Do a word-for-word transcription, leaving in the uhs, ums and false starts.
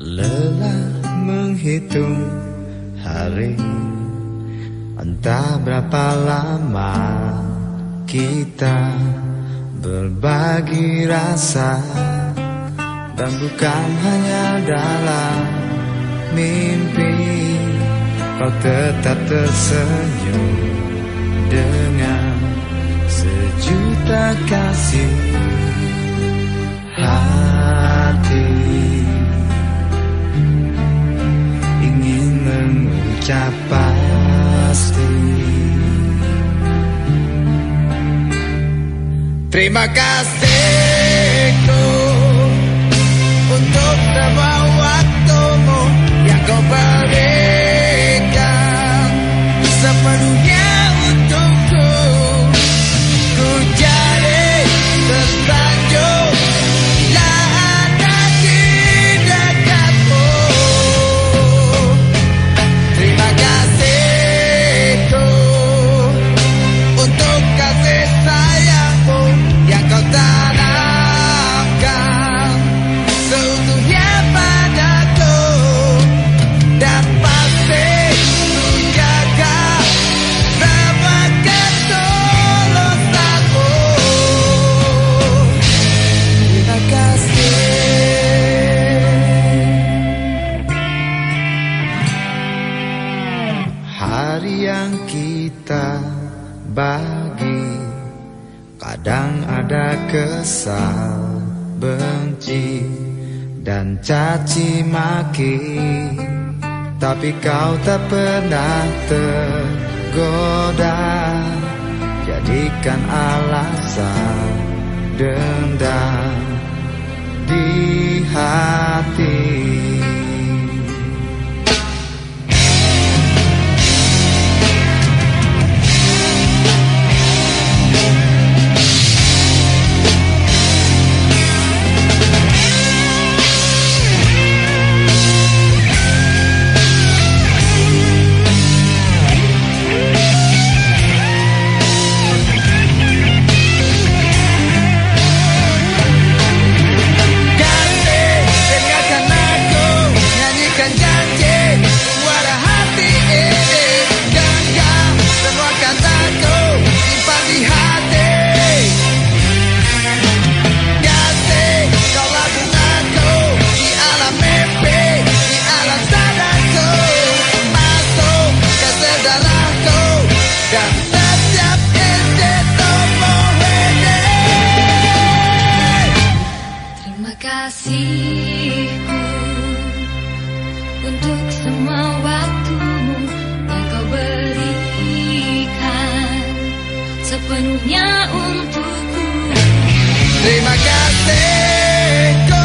Lelah menghitung hari, entah berapa lama kita berbagi rasa, dan bukan hanya dalam mimpi kau tetap tersenyum dengan sejuta kasih. Hati ingin mengucap pasti terima kasihku untuk semua waktumu yang kau berikan sepenuhnya untukku. Ku jadi tersanjung bila ada di dekatmu. Terima kasihku untuk kasih sayangmu yang kau tanamkan seutuhnya padaku, dan pasti ku jaga semua ketulusanmu. Terima kasih. Hari yang kita bagi kadang ada kesal, benci, dan caci maki, tapi kau tak pernah tergoda jadikan alasan dendam di hati. Kasihku untuk semua waktumu yang kau berikan sepenuhnya untukku. Terima kasih.